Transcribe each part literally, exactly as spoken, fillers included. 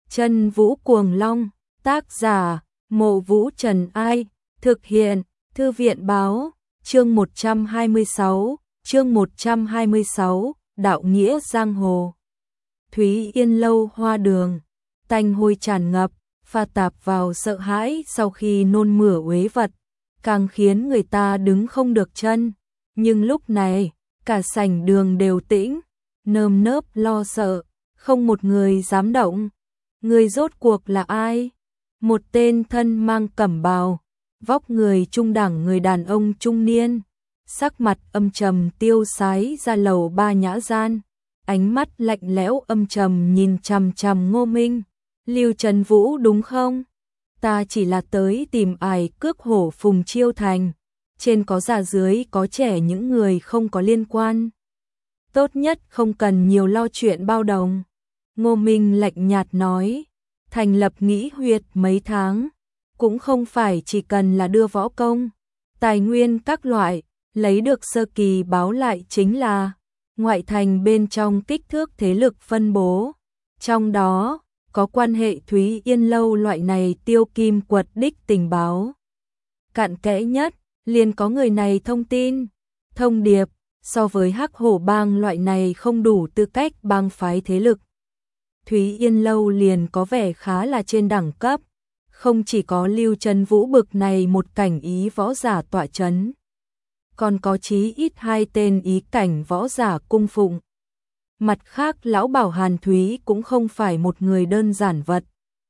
Chân Vũ Cuồng Long, tác giả, Mộ Vũ Trần Ai, thực hiện, Thư viện Báo, chương một trăm hai mươi sáu, chương một trăm hai mươi sáu, Đạo Nghĩa Giang Hồ. Thúy Yên Lâu hoa đường, tanh hôi tràn ngập, pha tạp vào sợ hãi sau khi nôn mửa uế vật, càng khiến người ta đứng không được chân. Nhưng lúc này, cả sảnh đường đều tĩnh, nơm nớp lo sợ, không một người dám động. Người rốt cuộc là ai? Một tên thân mang cẩm bào, vóc người trung đẳng người đàn ông trung niên, sắc mặt âm trầm tiêu sái ra lầu ba nhã gian, ánh mắt lạnh lẽo âm trầm nhìn chằm chằm Ngô Minh. Lưu Trần Vũ đúng không? Ta chỉ là tới tìm ai cước hổ Phùng Chiêu Thành, trên có già dưới có trẻ, những người không có liên quan. Tốt nhất không cần nhiều lo chuyện bao đồng. Ngô Minh lạnh nhạt nói, thành lập nghĩ huyệt mấy tháng, cũng không phải chỉ cần là đưa võ công, tài nguyên các loại, lấy được sơ kỳ báo lại chính là ngoại thành bên trong kích thước thế lực phân bố. Trong đó, có quan hệ Thúy Yên Lâu loại này tiêu kim quật đích tình báo. Cặn kẽ nhất, liền có người này thông tin, thông điệp, so với Hắc Hổ Bang loại này không đủ tư cách bang phái thế lực. Thúy Yên Lâu liền có vẻ khá là trên đẳng cấp, không chỉ có Lưu Trần Vũ bực này một cảnh ý võ giả tọa chấn, còn có chí ít hai tên ý cảnh võ giả cung phụng. Mặt khác lão bảo Hàn Thúy cũng không phải một người đơn giản vật.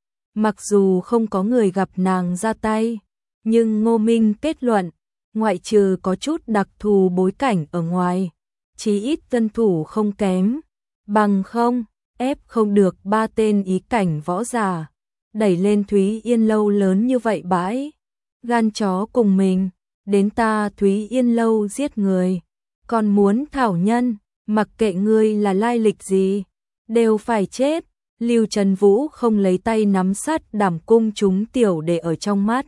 Mặc dù không có người gặp nàng ra tay, nhưng Ngô Minh kết luận, ngoại trừ có chút đặc thù bối cảnh ở ngoài, chí ít tân thủ không kém, bằng không, ép không được ba tên ý cảnh võ giả, đẩy lên Thúy Yên Lâu lớn như vậy bãi. Gan chó cùng mình, đến ta Thúy Yên Lâu giết người, còn muốn thảo nhân, mặc kệ ngươi là lai lịch gì, đều phải chết. Lưu Trần Vũ không lấy tay nắm sát đảm cung chúng tiểu để ở trong mắt,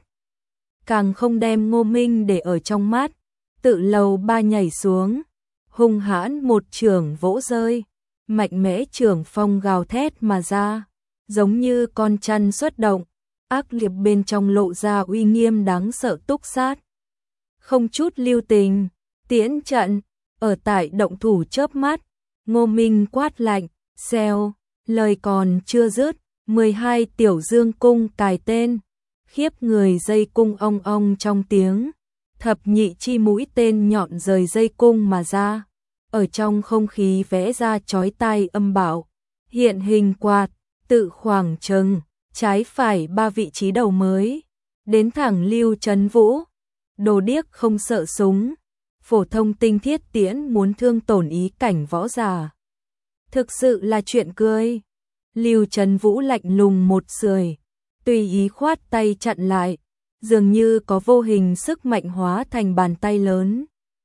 càng không đem Ngô Minh để ở trong mắt, tự lầu ba nhảy xuống, hung hãn một chưởng vỗ rơi, mạnh mẽ chưởng phong gào thét mà ra, giống như con chăn xuất động, ác liệt bên trong lộ ra uy nghiêm đáng sợ túc sát. Không chút lưu tình, tiễn trận, ở tại động thủ chớp mắt, Ngô Minh quát lạnh, xèo, lời còn chưa dứt, mười hai tiểu dương cung cài tên, khiếp người dây cung ong ong trong tiếng, thập nhị chi mũi tên nhọn rời dây cung mà ra, ở trong không khí vẽ ra chói tai âm bạo, hiện hình quạt, tự khoảng trừng, trái phải ba vị trí đầu mới, đến thẳng Lưu Trần Vũ. Đồ điếc không sợ súng, phổ thông tinh thiết tiễn muốn thương tổn ý cảnh võ giả, thực sự là chuyện cười. Lưu Trần Vũ lạnh lùng một sưởi, tùy ý khoát tay chặn lại, dường như có vô hình sức mạnh hóa thành bàn tay lớn,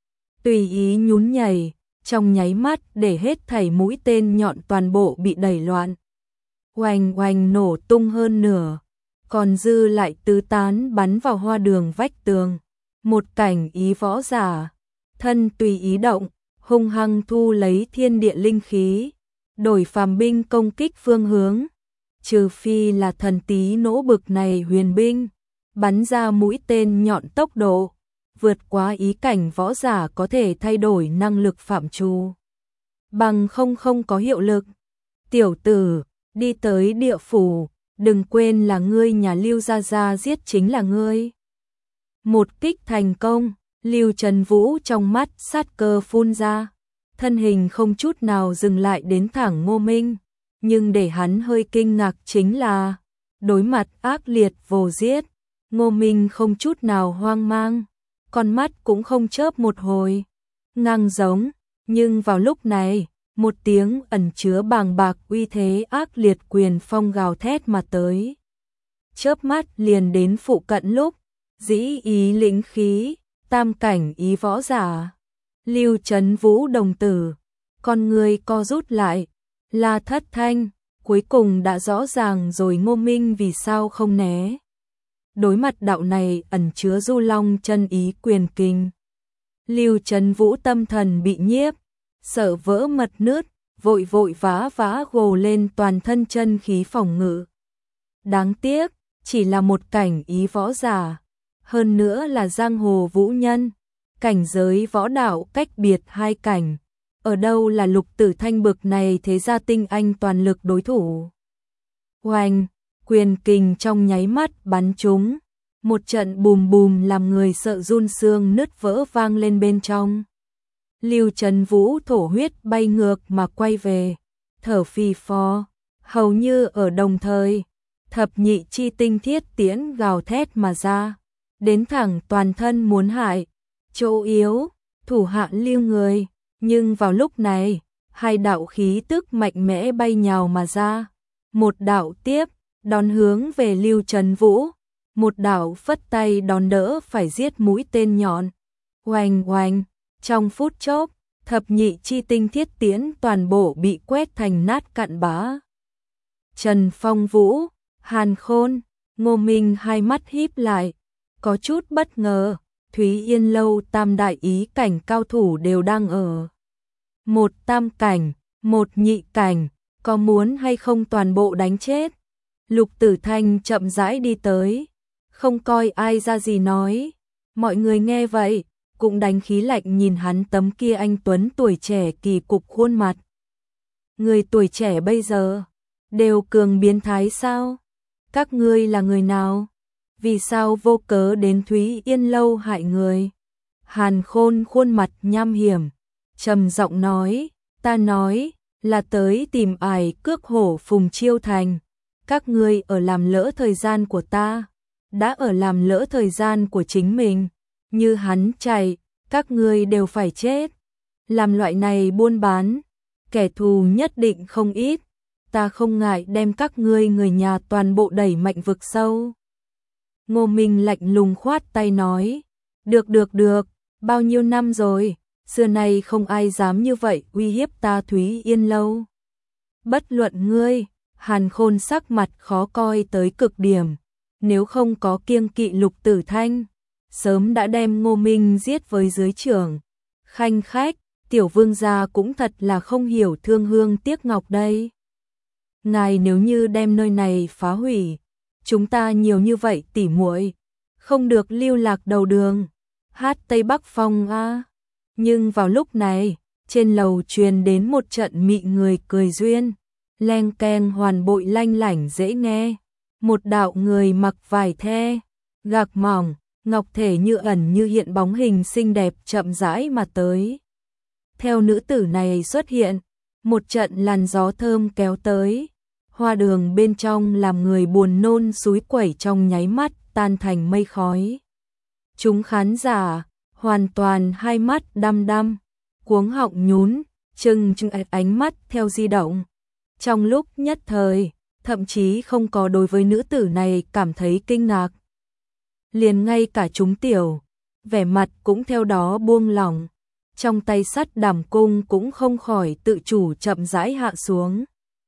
tùy ý nhún nhảy, trong nháy mắt để hết thảy mũi tên nhọn toàn bộ bị đẩy loạn, oanh oanh nổ tung hơn nửa, còn dư lại tứ tán bắn vào hoa đường vách tường. Một cảnh ý võ giả, thân tùy ý động, hung hăng thu lấy thiên địa linh khí, đổi phàm binh công kích phương hướng, trừ phi là thần tí nỗ bực này huyền binh, bắn ra mũi tên nhọn tốc độ, vượt quá ý cảnh võ giả có thể thay đổi năng lực phạm trù, bằng không không có hiệu lực. Tiểu tử, đi tới địa phủ, đừng quên là ngươi nhà Lưu gia gia giết chính là ngươi. Một kích thành công, Lưu Trần Vũ trong mắt sát cơ phun ra, thân hình không chút nào dừng lại đến thẳng Ngô Minh, nhưng để hắn hơi kinh ngạc chính là, đối mặt ác liệt vồ giết, Ngô Minh không chút nào hoang mang, con mắt cũng không chớp một hồi, ngang giống, nhưng vào lúc này, một tiếng ẩn chứa bàng bạc uy thế ác liệt quyền phong gào thét mà tới. Chớp mắt liền đến phụ cận lúc, dĩ ý lĩnh khí, tam cảnh ý võ giả. Lưu Trần Vũ đồng tử, con người co rút lại, là thất thanh, cuối cùng đã rõ ràng rồi Ngô Minh vì sao không né. Đối mặt đạo này ẩn chứa du long chân ý quyền kinh. Lưu Trần Vũ tâm thần bị nhiếp, sợ vỡ mật nứt, vội vội vã vã gồ lên toàn thân chân khí phòng ngự, Đáng tiếc, chỉ là một cảnh ý võ giả, hơn nữa là giang hồ vũ nhân, cảnh giới võ đạo cách biệt hai cảnh, ở đâu là Lục Tử Thanh bực này thế gia tinh anh toàn lực đối thủ. Oanh, quyền kình trong nháy mắt bắn trúng, một trận bùm bùm làm người sợ run xương nứt vỡ vang lên bên trong. Lưu Trấn Vũ thổ huyết bay ngược mà quay về, thở phì phò, hầu như ở đồng thời, thập nhị chi tinh thiết tiễn gào thét mà ra, đến thẳng toàn thân muốn hại, chỗ yếu, thủ hạ lưu người, nhưng vào lúc này, hai đạo khí tức mạnh mẽ bay nhào mà ra, một đạo tiếp, đón hướng về Lưu Trấn Vũ, một đạo phất tay đón đỡ phải giết mũi tên nhọn. Oanh oanh, trong phút chốc, thập nhị chi tinh thiết tiễn toàn bộ bị quét thành nát cặn bã. Trần Phong Vũ, Hàn Khôn, Ngô Minh hai mắt híp lại, có chút bất ngờ, Thúy Yên Lâu tam đại ý cảnh cao thủ đều đang ở. Một tam cảnh, một nhị cảnh, có muốn hay không toàn bộ đánh chết. Lục Tử Thanh chậm rãi đi tới, không coi ai ra gì nói. Mọi người nghe vậy, cũng đánh khí lạnh nhìn hắn tấm kia anh tuấn tuổi trẻ kỳ cục khuôn mặt. Người tuổi trẻ bây giờ, đều cường biến thái sao? Các ngươi là người nào? Vì sao vô cớ đến Thúy Yên Lâu hại người? Hàn Khôn khuôn mặt nham hiểm, trầm giọng nói, ta nói, là tới tìm ải cước hổ Phùng Chiêu Thành. Các ngươi ở làm lỡ thời gian của ta, đã ở làm lỡ thời gian của chính mình. Như hắn chạy, các ngươi đều phải chết. Làm loại này buôn bán, kẻ thù nhất định không ít. Ta không ngại đem các ngươi người nhà toàn bộ đẩy mạnh vực sâu. Ngô Minh lạnh lùng khoát tay nói, được được được, bao nhiêu năm rồi, xưa nay không ai dám như vậy uy hiếp ta Thúy Yên Lâu. Bất luận ngươi, Hàn Khôn sắc mặt khó coi tới cực điểm, nếu không có kiêng kỵ Lục Tử Thanh, sớm đã đem Ngô Minh giết với dưới trưởng. Khanh khách, tiểu vương gia cũng thật là không hiểu thương hương tiếc ngọc đây. Ngài nếu như đem nơi này phá hủy, chúng ta nhiều như vậy tỉ muội, không được lưu lạc đầu đường, hát Tây Bắc Phong a. Nhưng vào lúc này, trên lầu truyền đến một trận mị người cười duyên, leng keng hoàn bội lanh lảnh dễ nghe. Một đạo người mặc vải the, gạc mỏng, ngọc thể như ẩn như hiện bóng hình xinh đẹp chậm rãi mà tới. Theo nữ tử này xuất hiện, một trận làn gió thơm kéo tới, hoa đường bên trong làm người buồn nôn xúi quẩy trong nháy mắt tan thành mây khói. Chúng khán giả hoàn toàn hai mắt đăm đăm, cuống họng nhún, trừng trừng ánh mắt theo di động. Trong lúc nhất thời, thậm chí không có đối với nữ tử này cảm thấy kinh ngạc. Liền ngay cả chúng tiểu, vẻ mặt cũng theo đó buông lỏng, trong tay sắt đảm cung cũng không khỏi tự chủ chậm rãi hạ xuống.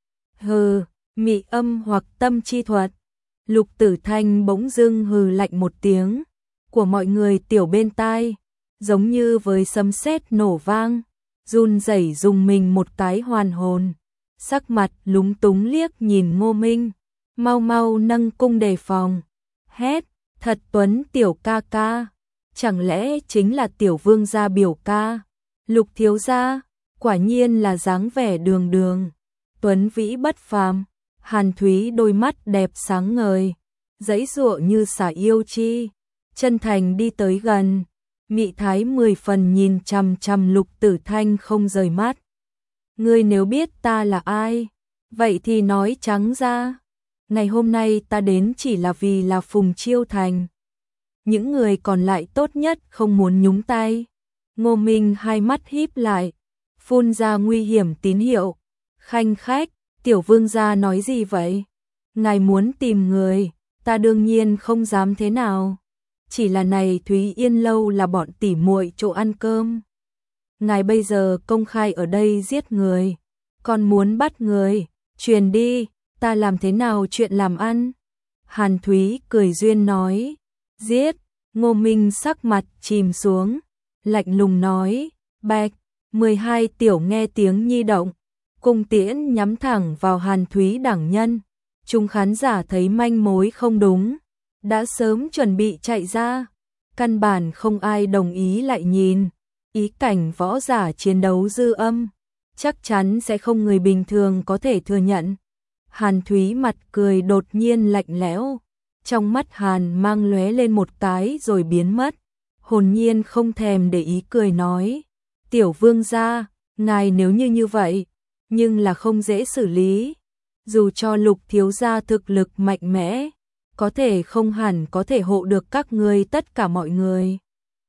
Hừ, mị âm hoặc tâm chi thuật. Lục Tử Thanh bỗng dưng hừ lạnh một tiếng, của mọi người tiểu bên tai, giống như với sấm sét nổ vang, run rẩy dùng mình một cái hoàn hồn, sắc mặt lúng túng liếc nhìn Ngô Minh, mau mau nâng cung đề phòng, hét, thật tuấn tiểu ca ca, chẳng lẽ chính là tiểu vương gia biểu ca? Lục thiếu gia, quả nhiên là dáng vẻ đường đường, tuấn vĩ bất phàm. Hàn Thúy đôi mắt đẹp sáng ngời, giãy giụa như xả yêu chi, chân thành đi tới gần, mị thái mười phần nhìn chằm chằm Lục Tử Thanh không rời mắt. Ngươi nếu biết ta là ai, vậy thì nói trắng ra, ngày hôm nay ta đến chỉ là vì là Phùng Chiêu Thành. Những người còn lại tốt nhất không muốn nhúng tay. Ngô Minh hai mắt híp lại, phun ra nguy hiểm tín hiệu. Khanh khách, tiểu vương gia nói gì vậy? Ngài muốn tìm người, ta đương nhiên không dám thế nào. Chỉ là này Thúy Yên Lâu là bọn tỉ muội chỗ ăn cơm. Ngài bây giờ công khai ở đây giết người, còn muốn bắt người, truyền đi, ta làm thế nào chuyện làm ăn? Hàn Thúy cười duyên nói, giết. Ngô Minh sắc mặt chìm xuống, lạnh lùng nói, bạch, mười hai tiểu nghe tiếng nhi động, cung tiễn nhắm thẳng vào Hàn Thúy đẳng nhân, Chúng khán giả thấy manh mối không đúng, đã sớm chuẩn bị chạy ra. Căn bản không ai đồng ý lại nhìn. Ý cảnh võ giả chiến đấu dư âm, chắc chắn sẽ không người bình thường có thể thừa nhận. Hàn Thúy mặt cười đột nhiên lạnh lẽo, trong mắt Hàn mang lóe lên một cái rồi biến mất, hồn nhiên không thèm để ý cười nói, tiểu vương gia, ngài nếu như như vậy, nhưng là không dễ xử lý, dù cho Lục thiếu gia thực lực mạnh mẽ, có thể không hẳn có thể hộ được các ngươi tất cả mọi người.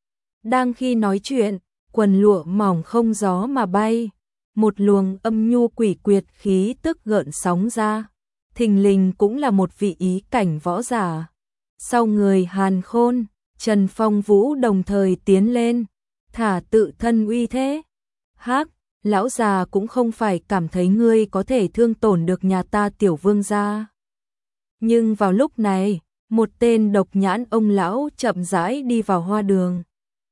Đang khi nói chuyện, quần lụa mỏng không gió mà bay, một luồng âm nhu quỷ quyệt khí tức gợn sóng ra, thình lình cũng là một vị ý cảnh võ giả. Sau người Hàn Khôn, Trần Phong Vũ đồng thời tiến lên, thả tự thân uy thế. Hắc, lão già cũng không phải cảm thấy ngươi có thể thương tổn được nhà ta tiểu vương gia. Nhưng vào lúc này, một tên độc nhãn ông lão chậm rãi đi vào hoa đường.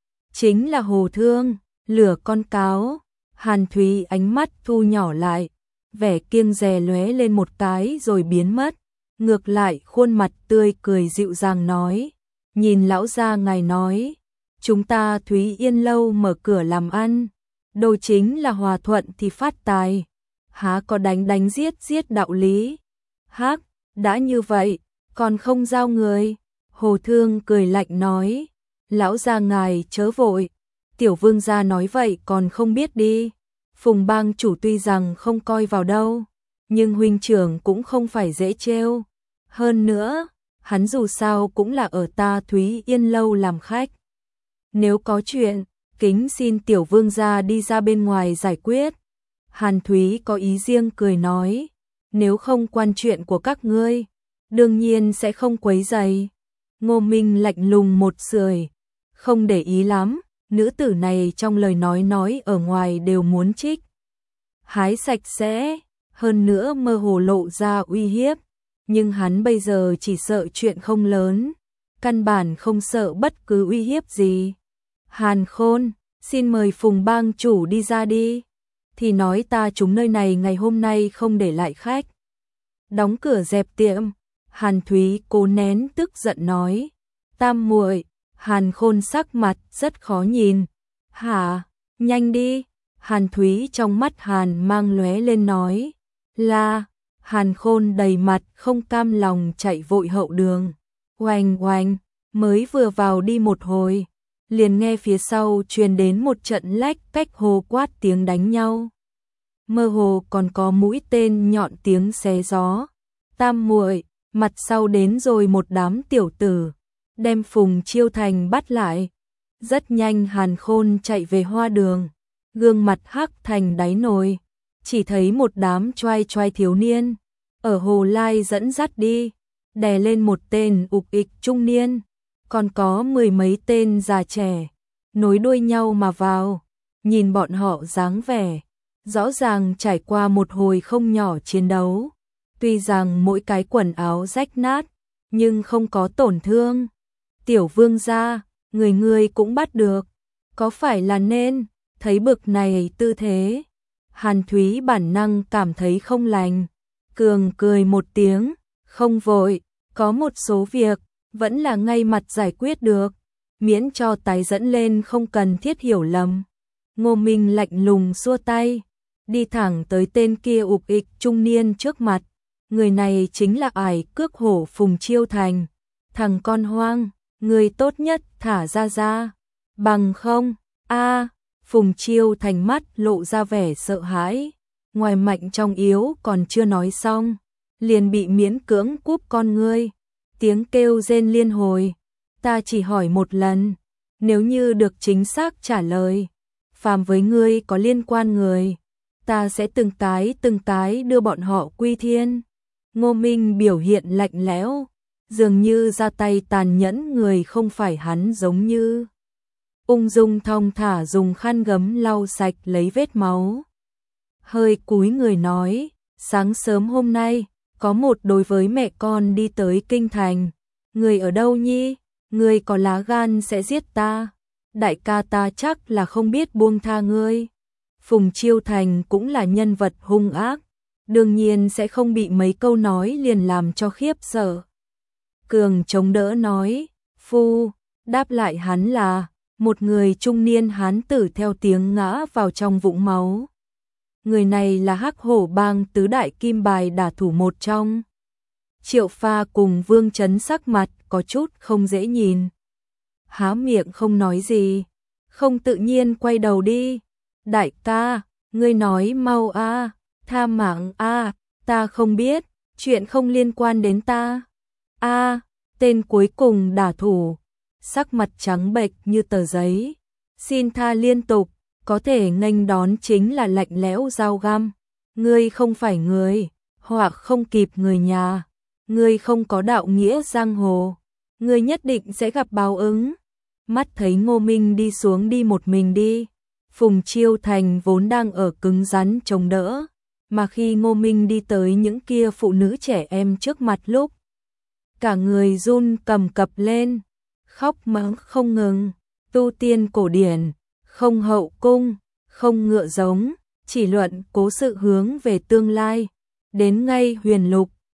Chính là Hồ Thương, lửa con cáo. Hàn Thúy ánh mắt thu nhỏ lại, vẻ kiêng dè lóe lên một cái rồi biến mất. Ngược lại khuôn mặt tươi cười dịu dàng nói, nhìn lão gia ngài nói, chúng ta Thúy Yên lâu mở cửa làm ăn, đồ chính là hòa thuận thì phát tài, há có đánh đánh giết giết đạo lý. Hắc, đã như vậy, còn không giao người. Hồ Thương cười lạnh nói, lão gia ngài chớ vội, tiểu vương gia nói vậy còn không biết đi. Phùng bang chủ tuy rằng không coi vào đâu, nhưng huynh trưởng cũng không phải dễ trêu. Hơn nữa, hắn dù sao cũng là ở ta Thúy Yên lâu làm khách. Nếu có chuyện, kính xin tiểu vương gia đi ra bên ngoài giải quyết. Hàn Thúy có ý riêng cười nói, nếu không quan chuyện của các ngươi, đương nhiên sẽ không quấy rầy. Ngô Minh lạnh lùng một sưởi, không để ý lắm, nữ tử này trong lời nói nói ở ngoài đều muốn trích hái sạch sẽ, hơn nữa mơ hồ lộ ra uy hiếp, nhưng hắn bây giờ chỉ sợ chuyện không lớn, căn bản không sợ bất cứ uy hiếp gì. Hàn Khôn, xin mời Phùng bang chủ đi ra đi, thì nói ta chúng nơi này ngày hôm nay không để lại khách. Đóng cửa dẹp tiệm, Hàn Thúy cố nén tức giận nói, tam muội. Hàn Khôn sắc mặt rất khó nhìn. Hả, nhanh đi. Hàn Thúy trong mắt Hàn mang lóe lên nói, là. Hàn Khôn đầy mặt không cam lòng chạy vội hậu đường. Oanh oanh, mới vừa vào đi một hồi, liền nghe phía sau truyền đến một trận lách cách hô quát tiếng đánh nhau. Mơ hồ còn có mũi tên nhọn tiếng xé gió. Tam muội, mặt sau đến rồi một đám tiểu tử, đem Phùng Chiêu Thành bắt lại. Rất nhanh Hàn Khôn chạy về hoa đường, gương mặt hắc thành đáy nồi, chỉ thấy một đám choai choai thiếu niên, ở Hồ Lai dẫn dắt đi, đè lên một tên ục ịch trung niên, còn có mười mấy tên già trẻ, nối đuôi nhau mà vào, nhìn bọn họ dáng vẻ, rõ ràng trải qua một hồi không nhỏ chiến đấu, tuy rằng mỗi cái quần áo rách nát, nhưng không có tổn thương. Tiểu vương gia, người người cũng bắt được, có phải là nên, thấy bực này tư thế. Hàn Thúy bản năng cảm thấy không lành, cường cười một tiếng, không vội, có một số việc, vẫn là ngay mặt giải quyết được, miễn cho tái dẫn lên không cần thiết hiểu lầm. Ngô Minh lạnh lùng xua tay, đi thẳng tới tên kia ục ịch trung niên trước mặt, người này chính là ải cước hổ Phùng Chiêu Thành, thằng con hoang. Người tốt nhất thả ra ra, bằng không, a Phùng Chiêu Thành mắt lộ ra vẻ sợ hãi, ngoài mạnh trong yếu còn chưa nói xong, liền bị miễn cưỡng cúp con ngươi, tiếng kêu rên liên hồi, ta chỉ hỏi một lần, nếu như được chính xác trả lời, phàm với ngươi có liên quan người, ta sẽ từng cái từng cái đưa bọn họ quy thiên. Ngô Minh biểu hiện lạnh lẽo, dường như ra tay tàn nhẫn người không phải hắn giống như. Ung dung thong thả dùng khăn gấm lau sạch lấy vết máu. Hơi cúi người nói, sáng sớm hôm nay, có một đối với mẹ con đi tới kinh thành. Người ở đâu nhi? Người có lá gan sẽ giết ta. Đại ca ta chắc là không biết buông tha ngươi. Phùng Chiêu Thành cũng là nhân vật hung ác. đương nhiên sẽ không bị mấy câu nói liền làm cho khiếp sợ. Cường chống đỡ nói, phu, đáp lại hắn là một người trung niên hán tử theo tiếng ngã vào trong vũng máu. Người này là Hắc Hổ Bang tứ đại kim bài đả thủ một trong. Triệu Pha cùng Vương Chấn sắc mặt có chút không dễ nhìn. Há miệng không nói gì, không tự nhiên quay đầu đi. Đại ca, ngươi nói mau a, tha mạng a, ta không biết, chuyện không liên quan đến ta. A, tên cuối cùng đả thủ, sắc mặt trắng bệch như tờ giấy, xin tha liên tục, có thể nghênh đón chính là lạnh lẽo dao găm. Ngươi không phải người, hoặc không kịp người nhà, ngươi không có đạo nghĩa giang hồ, ngươi nhất định sẽ gặp báo ứng. Mắt thấy Ngô Minh đi xuống đi một mình đi, Phùng Chiêu Thành vốn đang ở cứng rắn chống đỡ, mà khi Ngô Minh đi tới những kia phụ nữ trẻ em trước mặt lúc, cả người run cầm cập lên, khóc mắng không ngừng. Tu tiên cổ điển, không hậu cung, không ngựa giống, chỉ luận cố sự hướng về tương lai, đến ngay huyền lục,